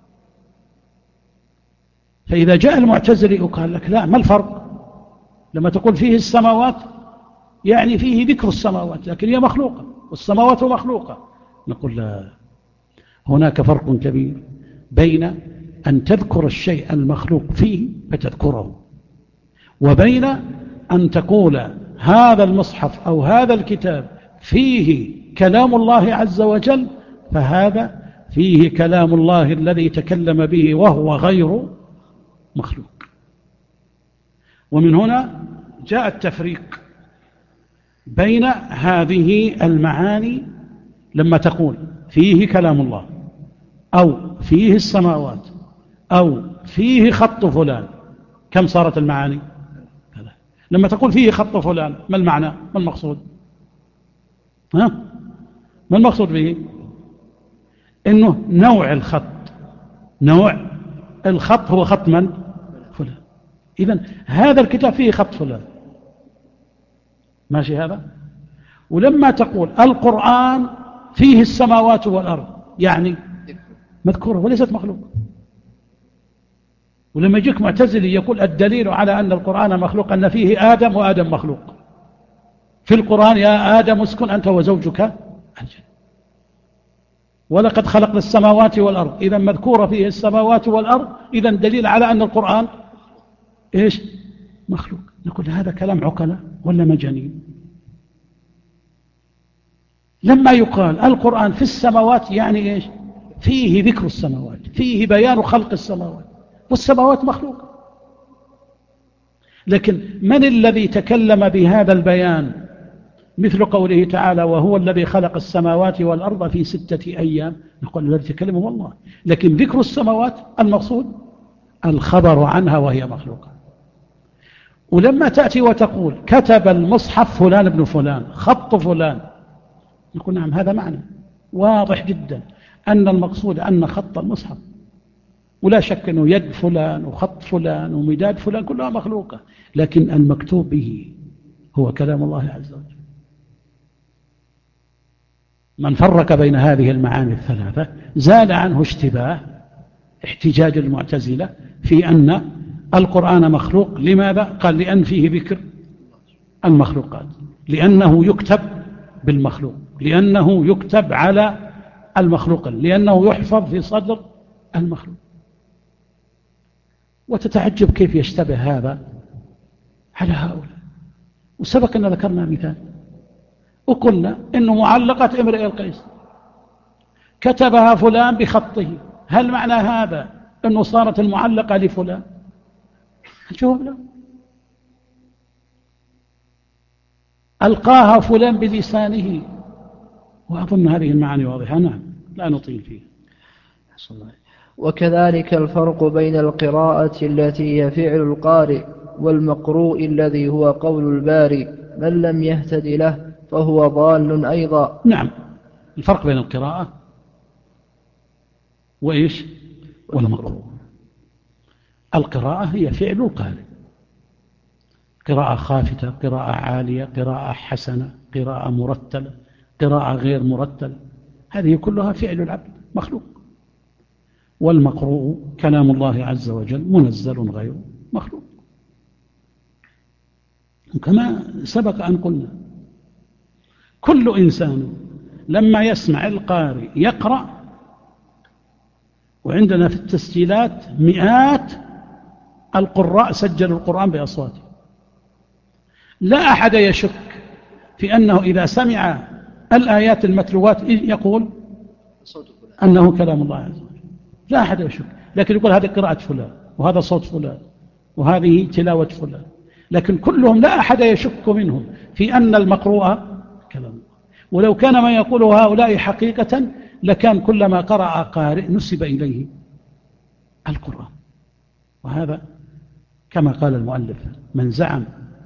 فإذا جاء المعتزلي وقال لك لا، ما الفرق؟ لما تقول فيه السماوات يعني فيه ذكر السماوات، لكن هي مخلوقة والسماوات مخلوقة. نقول لا، هناك فرق كبير بين أن تذكر الشيء المخلوق فيه فتذكره، وبين أن تقول هذا المصحف أو هذا الكتاب فيه كلام الله عز وجل، فهذا فيه كلام الله الذي تكلم به وهو غير مخلوق. ومن هنا جاء التفريق بين هذه المعاني. لما تقول فيه كلام الله أو فيه السماوات أو فيه خط فلان، كم صارت المعاني؟ لما تقول فيه خط فلان، ما المعنى؟ ما المقصود؟ ما المقصود به؟ إنه نوع الخط، نوع الخط هو خط من؟ فلان. إذن هذا الكتاب فيه خط فلان، ماشي هذا؟ ولما تقول القرآن فيه السماوات والأرض، يعني مذكورة وليست مخلوق. ولما يجيك معتزلي يقول الدليل على أن القرآن مخلوق أن فيه آدم وآدم مخلوق، في القرآن يا آدم اسكن أنت وزوجك الجنة، ولقد خلقنا السماوات والأرض، إذا مذكورة فيه السماوات والأرض، إذا دليل على أن القرآن إيش؟ مخلوق. نقول هذا كلام عقلاء ولا مجانين؟ لما يقال القرآن في السماوات يعني إيش؟ فيه ذكر السماوات، فيه بيان خلق السماوات، والسماوات مخلوقة. لكن من الذي تكلم بهذا البيان؟ مثل قوله تعالى وهو الذي خلق السماوات والأرض في 6 أيام. نقول الذي تكلم هو الله، لكن ذكر السماوات المقصود الخبر عنها وهي مخلوقة. ولما تأتي وتقول كتب المصحف فلان ابن فلان، خط فلان، نقول نعم، هذا معنى واضح جدا أن المقصود أن خط المصحف، ولا شك أنه يد فلان وخط فلان ومداد فلان كلها مخلوقة، لكن المكتوب به هو كلام الله عز وجل. من فرق بين هذه المعاني الثلاثة زال عنه اشتباه احتجاج المعتزلة في أن القرآن مخلوق. لماذا؟ قال لأن فيه ذكر المخلوقات، لأنه يكتب بالمخلوق، لأنه يكتب على المخلوق، لأنه يحفظ في صدر المخلوق. وتتعجب كيف يشتبه هذا على هؤلاء. وسبق أن ذكرنا مثال وقلنا إنه معلقة امرئ القيس كتبها فلان بخطه، هل معنى هذا أنه صارت المعلقة لفلان؟ الجواب لا. ألقاها فلان بلسانه، وأظن هذه المعاني واضحة. نعم، لا نطيل فيها. وكذلك الفرق بين القراءة التي هي فعل القارئ والمقروء الذي هو قول الباري، من لم يهتد له فهو ضال أيضا. نعم، الفرق بين القراءة وإيش؟ والمقروء. القراءة هي فعل القارئ، قراءة خافتة، قراءة عالية، قراءة حسنة، قراءة مرتلة، قراءة غير مرتلة، هذه كلها فعل العبد مخلوق. والمقروء كلام الله عز وجل منزل غير مخلوق. وكما سبق أن قلنا، كل إنسان لما يسمع القارئ يقرأ، وعندنا في التسجيلات مئات القراء سجلوا القرآن بأصواتهم، لا أحد يشك في أنه إذا سمع الآيات المتلوات يقول أنه كلام الله عز وجل، لا أحد يشك. لكن يقول هذه قراءة فلان، وهذا صوت فلان، وهذه تلاوة فلان، لكن كلهم لا أحد يشك منهم في أن المقروء كلام الله. ولو كان ما يقوله هؤلاء حقيقة لكان كلما قرأ قارئ نسب إليه القرآن. وهذا كما قال المؤلف، من زعم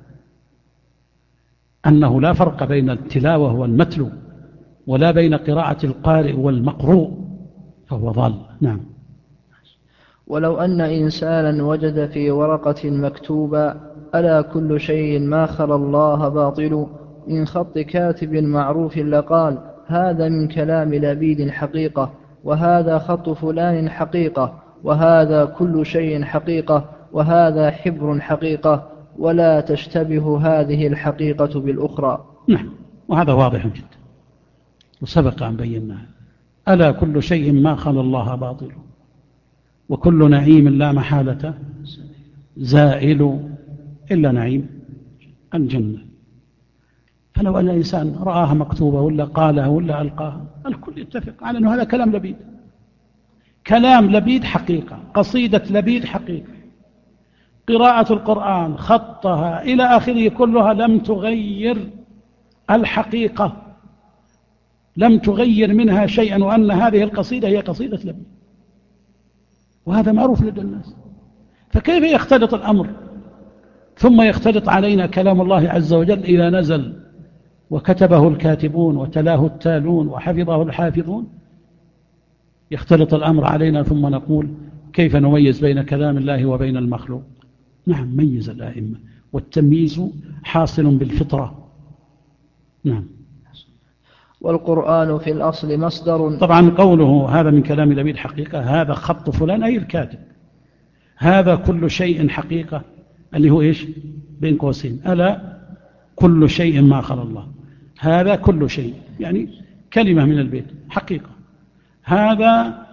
أنه لا فرق بين التلاوة والمتلو ولا بين قراءة القارئ والمقروء فهو ضال. نعم. ولو أن إنسانا وجد في ورقة مكتوبة ألا كل شيء ما خلا الله باطل من خط كاتب معروف لقال هذا من كلام لبيد حقيقة، وهذا خط فلان حقيقة، وهذا كل شيء حقيقة، وهذا حبر حقيقة، ولا تشتبه هذه الحقيقة بالأخرى. نعم، وهذا واضح جدا وسبق أن بيناه. ألا كل شيء ما خلا الله باطل، وكل نعيم لا محالة زائل إلا نعيم الجنة. فلو أن الإنسان رآها مكتوبة ولا قالها ولا ألقاها، الكل يتفق على أنه هذا كلام لبيد، كلام لبيد حقيقة، قصيدة لبيد حقيقة. قراءة القرآن خطها إلى آخره كلها لم تغير الحقيقة، لم تغير منها شيئا، وأن هذه القصيدة هي قصيدة لبيد، وهذا معروف لدى الناس. فكيف يختلط الأمر ثم يختلط علينا كلام الله عز وجل إذا نزل وكتبه الكاتبون وتلاه التالون وحفظه الحافظون؟ يختلط الأمر علينا ثم نقول كيف نميز بين كلام الله وبين المخلوق؟ نعم، ميز الأئمة، والتمييز حاصل بالفطرة. نعم. والقرآن في الأصل مصدر. طبعا قوله هذا من كلام لبيد حقيقة، هذا خط فلان أي الكاتب، هذا كل شيء حقيقة اللي هو إيش بين قوسين، ألا كل شيء ما خلا الله، هذا كل شيء يعني كلمة من البيت حقيقة. هذا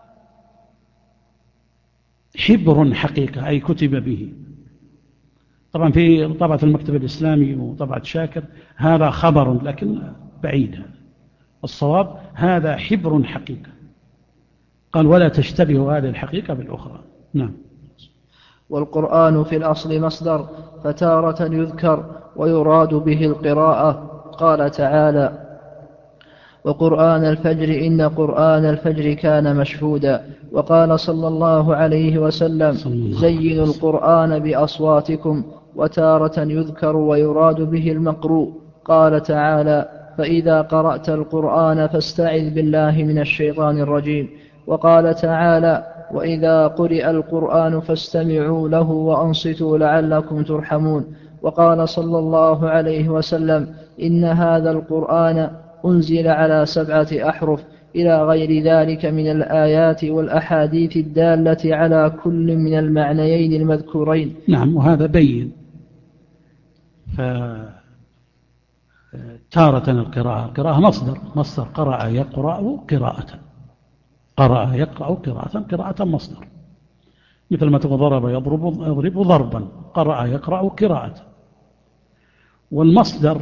حبر حقيقة أي كتب به. طبعا في طبعة المكتب الإسلامي وطبعة شاكر هذا خبر لكن بعيد، الصواب هذا حبر حقيقة. قال ولا تشتبه هذه الحقيقة بالأخرى. نعم. والقرآن في الأصل مصدر، فتارة يذكر ويراد به القراءة. قال تعالى وقرآن الفجر إن قرآن الفجر كان مشهودا. وقال صلى الله عليه وسلم زينوا القرآن بأصواتكم. وتارة يذكر ويراد به المقروء. قال تعالى فإذا قرأت القرآن فاستعذ بالله من الشيطان الرجيم. وقال تعالى وإذا قرئ القرآن فاستمعوا له وأنصتوا لعلكم ترحمون. وقال صلى الله عليه وسلم إن هذا القرآن أنزل على 7 أحرف إلى غير ذلك من الآيات والأحاديث الدالة على كل من المعنيين المذكورين. نعم، وهذا بين. فتارة القراءة مصدر قرأ يقرأ قراءة، قرأ يقرأ قراءة مصدر، مثل ما تقول ضرب يضرب ضربا، قرأ يقرأ قراءة. والمصدر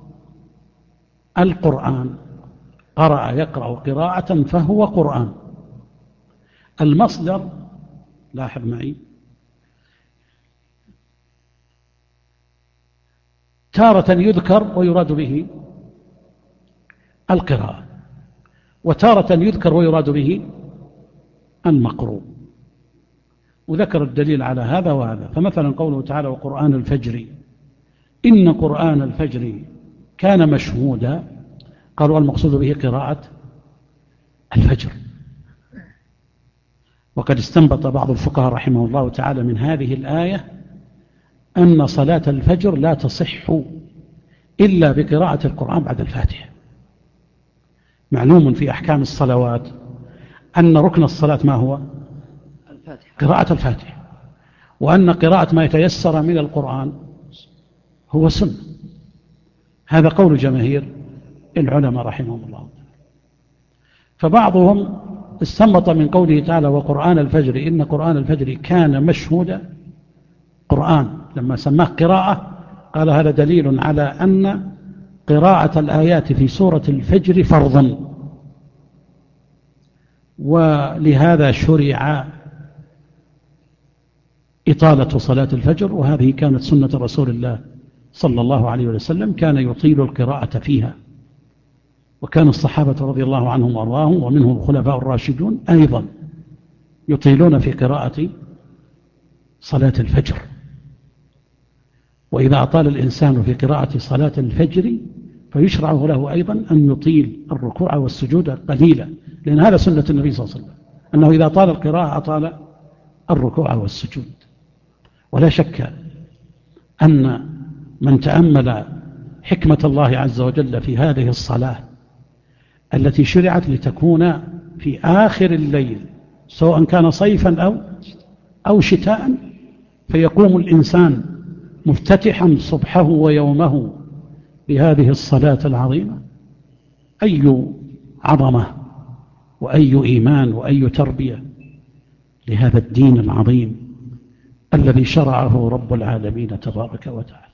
القرآن، قرأ يقرأ قراءة فهو قرآن. المصدر لاحظ معي، تارة يذكر ويراد به القراءة، وتارة يذكر ويراد به المقروء، وذكر الدليل على هذا وهذا. فمثلا قوله تعالى وقرآن الفجر إن قرآن الفجر كان مشهودا، قالوا المقصود به قراءة الفجر. وقد استنبط بعض الفقهاء رحمه الله تعالى من هذه الآية أن صلاة الفجر لا تصح إلا بقراءة القرآن بعد الفاتحة. معلوم في أحكام الصلوات أن ركن الصلاة ما هو؟ قراءة الفاتحة، وأن قراءة ما يتيسر من القرآن هو سنة. هذا قول جماهير العلماء رحمهم الله. فبعضهم استنبط من قوله تعالى وقرآن الفجر إن قرآن الفجر كان مشهودا، قرآن لما سماه قراءة قال هذا دليل على أن قراءة الآيات في سورة الفجر فرض، ولهذا شرع إطالة صلاة الفجر، وهذه كانت سنة رسول الله صلى الله عليه وسلم، كان يطيل القراءة فيها، وكان الصحابة رضي الله عنهم وارضاهم ومنهم الخلفاء الراشدون أيضا يطيلون في قراءة صلاة الفجر. وإذا أطال الإنسان في قراءة صلاة الفجر فيشرع له أيضا أن يطيل الركوع والسجود قليلا، لأن هذا سنة النبي صلى الله عليه وسلم أنه إذا طال القراءة أطال الركوع والسجود. ولا شك أن من تأمل حكمة الله عز وجل في هذه الصلاة التي شرعت لتكون في آخر الليل سواء كان صيفا أو شتاء، فيقوم الإنسان مفتتحا صبحه ويومه بهذه الصلاة العظيمة، أي عظمة وأي إيمان وأي تربية لهذا الدين العظيم الذي شرعه رب العالمين تبارك وتعالى.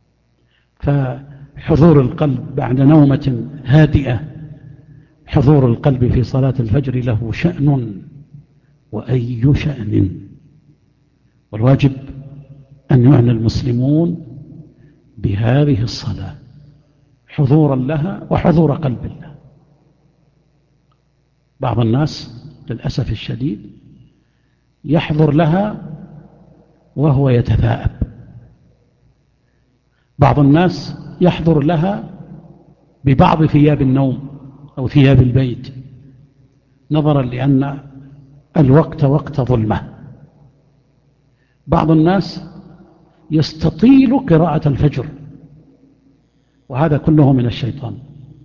فحضور القلب بعد نومة هادئة، حضور القلب في صلاة الفجر له شأن وأي شأن، والواجب أن يعنى المسلمون بهذه الصلاة حضورا لها وحضور قلب لها. بعض الناس للأسف الشديد يحضر لها وهو يتثاءب، بعض الناس يحضر لها ببعض ثياب النوم أو ثياب البيت نظرا لأن الوقت وقت ظلمة. بعض الناس يستطيل قراءة الفجر، وهذا كله من الشيطان.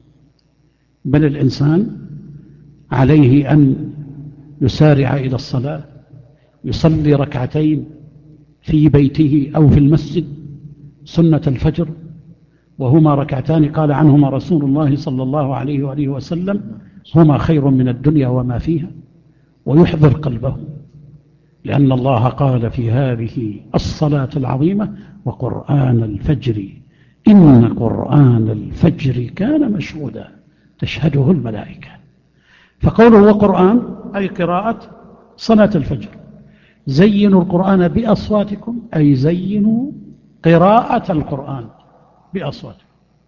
بل الإنسان عليه أن يسارع إلى الصلاة، يصلي ركعتين في بيته أو في المسجد سنة الفجر، وهما ركعتان قال عنهما رسول الله صلى الله عليه وآله وسلم هما خير من الدنيا وما فيها، ويحضر قلبه، لأن الله قال في هذه الصلاة العظيمة وقرآن الفجر إن قرآن الفجر كان مشهودا تشهده الملائكة. فقوله وقرآن أي قراءة صلاة الفجر. زينوا القرآن بأصواتكم أي زينوا قراءة القرآن بأصواتكم.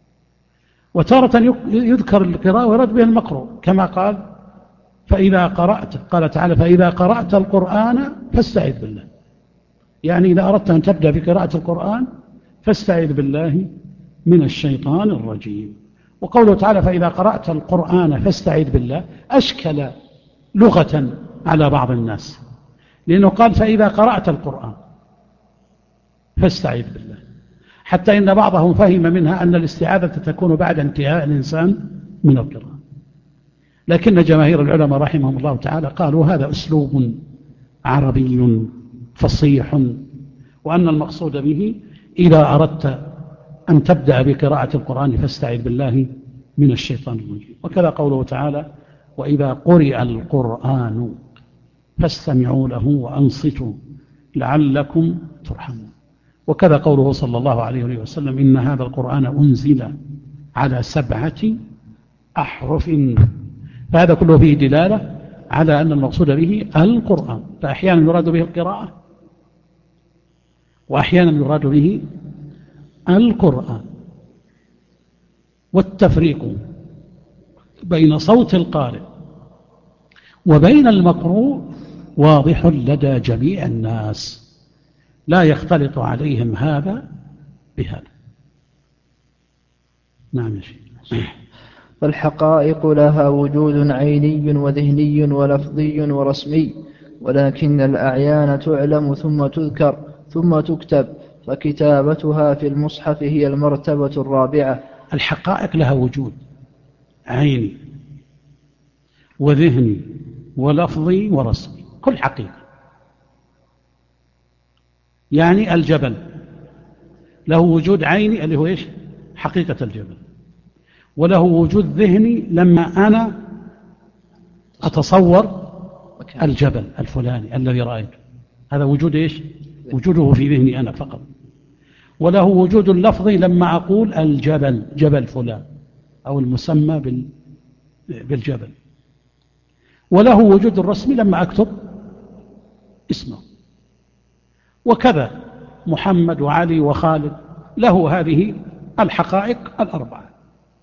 وتارة يذكر القراءة ويراد بها المقروء كما قال فإذا قرأت، قال تعالى فإذا قرأت القرآن فاستعذ بالله، يعني إذا أردت أن تبدأ بقراءة القرآن فاستعذ بالله من الشيطان الرجيم. وقوله تعالى فإذا قرأت القرآن فاستعذ بالله أشكل لغة على بعض الناس، لأنه قال فإذا قرأت القرآن فاستعذ بالله، حتى إن بعضهم فهم منها أن الاستعاذة تكون بعد انتهاء الإنسان من القراءة. لكن جماهير العلماء رحمهم الله تعالى قالوا هذا أسلوب عربي فصيح، وأن المقصود به إذا أردت أن تبدأ بقراءة القرآن فاستعذ بالله من الشيطان الرجيم. وكذا قوله تعالى وإذا قرئ القرآن فاستمعوا له وأنصتوا لعلكم ترحمون. وكذا قوله صلى الله عليه وسلم إن هذا القرآن أنزل على 7 أحرف. فهذا كله فيه دلالة على أن المقصود به القرآن، فأحيانا يراد به القراءة وأحيانا يراد به القرآن. والتفريق بين صوت القارئ وبين المقروء واضح لدى جميع الناس، لا يختلط عليهم هذا بهذا. نعم يا شيخ. فالحقائق لها وجود عيني وذهني ولفظي ورسمي، ولكن الأعيان تعلم ثم تذكر ثم تكتب، فكتابتها في المصحف هي المرتبة الرابعة. الحقائق لها وجود عيني وذهني ولفظي ورسمي، كل حقيقة. يعني الجبل له وجود عيني اللي هو إيش؟ حقيقة الجبل، وله وجود ذهني لما أنا أتصور الجبل الفلاني الذي رأيته، هذا وجود إيش؟ وجوده في ذهني أنا فقط. وله وجود اللفظي لما أقول الجبل جبل فلان أو المسمى بالجبل. وله وجود الرسمي لما أكتب اسمه. وكذا محمد وعلي وخالد له هذه الحقائق الأربعة.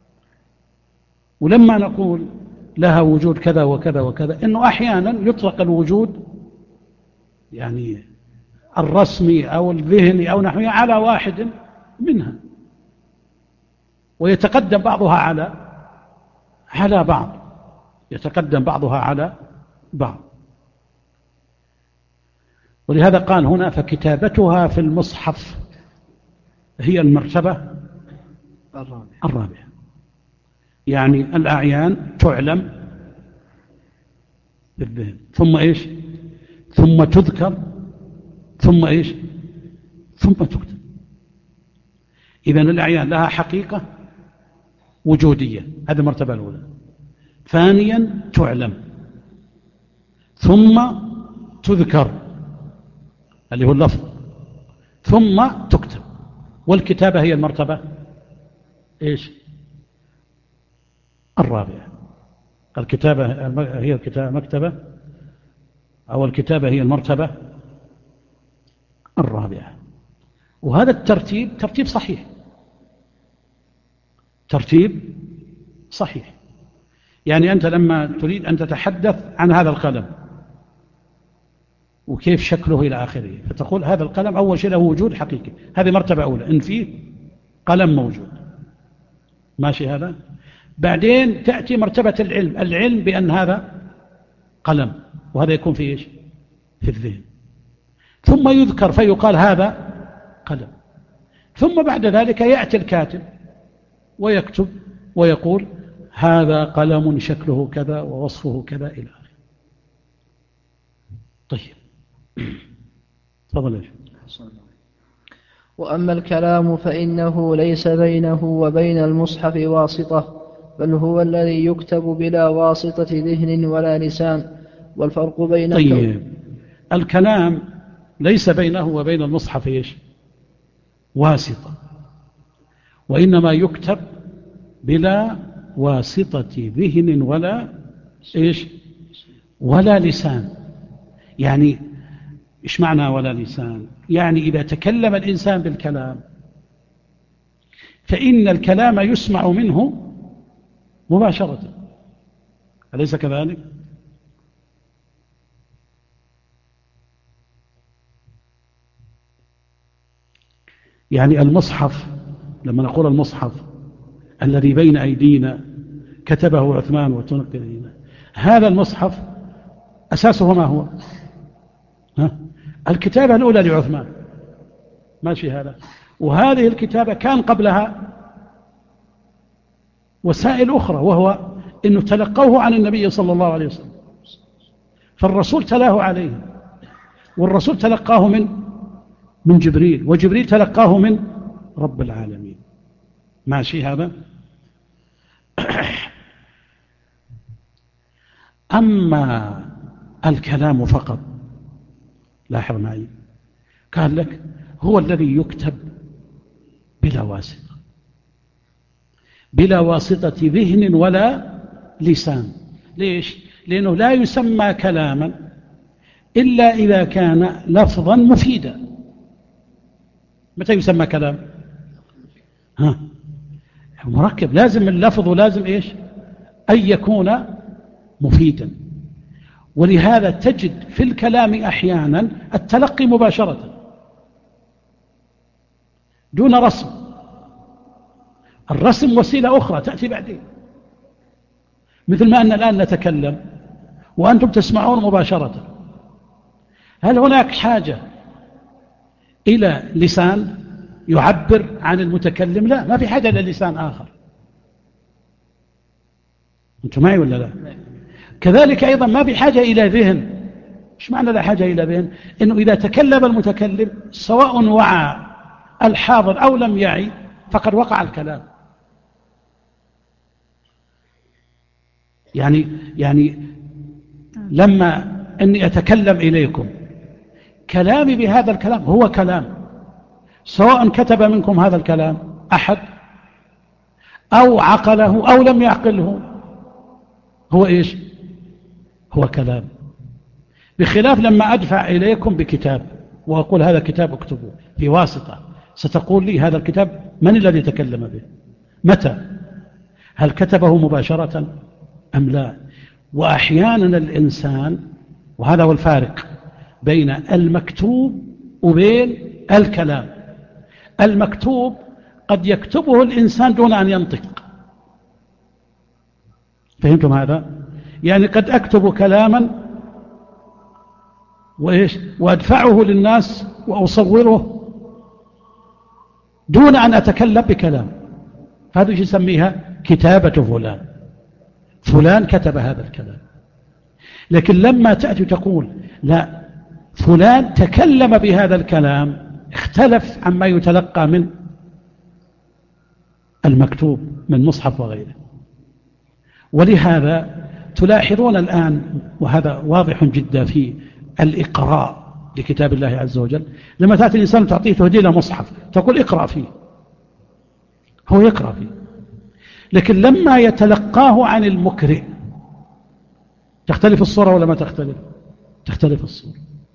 ولما نقول لها وجود كذا وكذا وكذا، إنه أحيانا يطلق الوجود يعني الرسمي أو الذهني أو نحوه على واحد منها، ويتقدم بعضها على بعض، يتقدم بعضها على بعض. ولهذا قال هنا فكتابتها في المصحف هي المرتبة الرابعة. يعني الأعيان تعلم بالذهن، ثم إيش؟ ثم تذكر، ثم إيش؟ ثم تكتب. إذن الأعيان لها حقيقة وجودية، هذه المرتبة الأولى. ثانيا تعلم، ثم تذكر اللي هو اللفظ، ثم تكتب. والكتابة هي المرتبة إيش؟ الرابعة. الكتابة هي المكتبة أو الكتابة هي المرتبة الرابعة. وهذا الترتيب ترتيب صحيح، ترتيب صحيح. يعني أنت لما تريد أن تتحدث عن هذا القلم وكيف شكله إلى آخره، فتقول هذا القلم أول شيء له وجود حقيقي، هذه مرتبة أولى إن فيه قلم موجود، ماشي هذا. بعدين تأتي مرتبة العلم بأن هذا قلم، وهذا يكون في إيش؟ في الذهن. ثم يذكر فيقال هذا قلم. ثم بعد ذلك يأتي الكاتب ويكتب ويقول هذا قلم شكله كذا ووصفه كذا إلى آخره. طيب تفضل يا شيخ. وأما الكلام فإنه ليس بينه وبين المصحف واسطة، بل هو الذي يكتب بلا واسطة ذهن ولا لسان. والفرق بين طيب الكلام ليس بينه وبين المصحف إيش؟ واسطة، وإنما يكتب بلا واسطة ذهن ولا إيش؟ ولا لسان. يعني إيش معنى ولا لسان؟ يعني إذا تكلم الإنسان بالكلام فإن الكلام يسمع منه مباشرة، أليس كذلك؟ يعني المصحف، لما نقول المصحف الذي بين أيدينا كتبه عثمان وتنقل إلينا، هذا المصحف أساسه ما هو؟ الكتابة الأولى لعثمان، ماشي هذا. وهذه الكتابة كان قبلها وسائل أخرى، وهو أنه تلقوه عن النبي صلى الله عليه وسلم، فالرسول تلاه عليه، والرسول تلقاه من جبريل، وجبريل تلقاه من رب العالمين، ماشي هذا. أما الكلام فقط، لاحظ معي، قال لك هو الذي يكتب بلا واسطة، بلا واسطة ذهن ولا لسان. ليش؟ لأنه لا يسمى كلاما إلا إذا كان لفظا مفيدا. متى يسمى كلام؟ مركب، لازم اللفظ ولازم إيش؟ أن يكون مفيدا. ولهذا تجد في الكلام أحيانا التلقي مباشرة دون رسم. الرسم وسيلة أخرى تأتي بعدين، مثل ما أن الآن نتكلم وأنتم تسمعون مباشرة. هل هناك حاجة إلى لسان يعبر عن المتكلم؟ لا، ما في حاجة إلى لسان آخر. أنتم معي ولا لا؟ كذلك أيضا ما في حاجة إلى ذهن. إيش معنى لا حاجة إلى ذهن؟ إنه إذا تكلم المتكلم سواء وعى الحاضر أو لم يعي فقد وقع الكلام. يعني لما أني أتكلم إليكم كلامي بهذا الكلام هو كلام، سواء كتب منكم هذا الكلام أحد أو عقله أو لم يعقله، هو إيش؟ هو كلام. بخلاف لما أدفع إليكم بكتاب وأقول هذا كتاب اكتبوه في واسطة، ستقول لي هذا الكتاب من الذي تكلم به؟ متى؟ هل كتبه مباشرة أم لا؟ وأحيانا الإنسان، وهذا هو الفارق بين المكتوب وبين الكلام. المكتوب قد يكتبه الإنسان دون أن ينطق. فهمتم هذا؟ يعني قد أكتب كلاما وأدفعه للناس وأصوره دون أن أتكلم بكلام، هذا يسميها كتابة فلان. فلان كتب هذا الكلام. لكن لما تأتي تقول لا، فلان تكلم بهذا الكلام، اختلف عما يتلقى من المكتوب من مصحف وغيره. ولهذا تلاحظون الآن، وهذا واضح جدا في الإقراء لكتاب الله عز وجل، لما تأتي الإنسان تعطيه تهدي له مصحف تقول اقرأ فيه، هو يقرأ فيه. لكن لما يتلقاه عن المقرئ تختلف الصورة ولا ما تختلف؟ تختلف الصورة.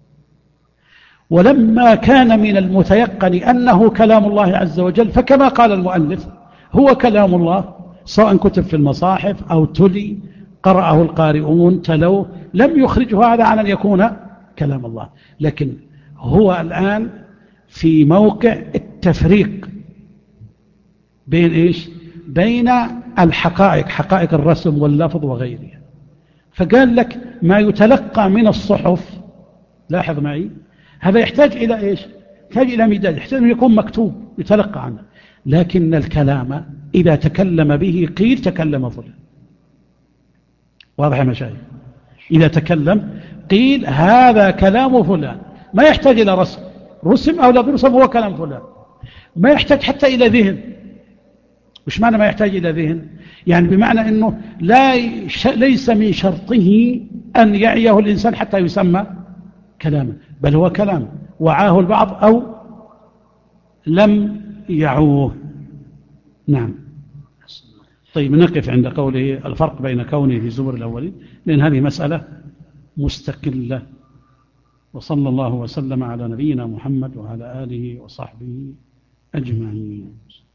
ولما كان من المتيقن أنه كلام الله عز وجل، فكما قال المؤلف هو كلام الله، سواء كتب في المصاحف أو تلي قرأه القارئون تلوه، لم يخرجه هذا عن أن يكون كلام الله. لكن هو الآن في موقع التفريق بين إيش؟ بين الحقائق، حقائق الرسم واللفظ وغيرها. فقال لك ما يتلقى من الصحف، لاحظ معي، هذا يحتاج إلى إيش؟ يحتاج إلى مداد، يحتاج أن يكون مكتوب يتلقى عنه. لكن الكلام إذا تكلم به قيل تكلم فلان. واضح يا مشايخ؟ إذا تكلم قيل هذا كلام فلان، ما يحتاج إلى رسم أو لا رسم، هو كلام فلان. ما يحتاج حتى إلى ذهن. وش معنى ما يحتاج إلى ذهن؟ يعني بمعنى أنه ليس من شرطه أن يعيه الإنسان حتى يسمى كلاما، بل هو كلام وعاه البعض أو لم يعوه. نعم. طيب نقف عند قوله الفرق بين كونه في زبر الأولين، لأن هذه مسألة مستقلة. وصلى الله وسلم على نبينا محمد وعلى آله وصحبه أجمعين.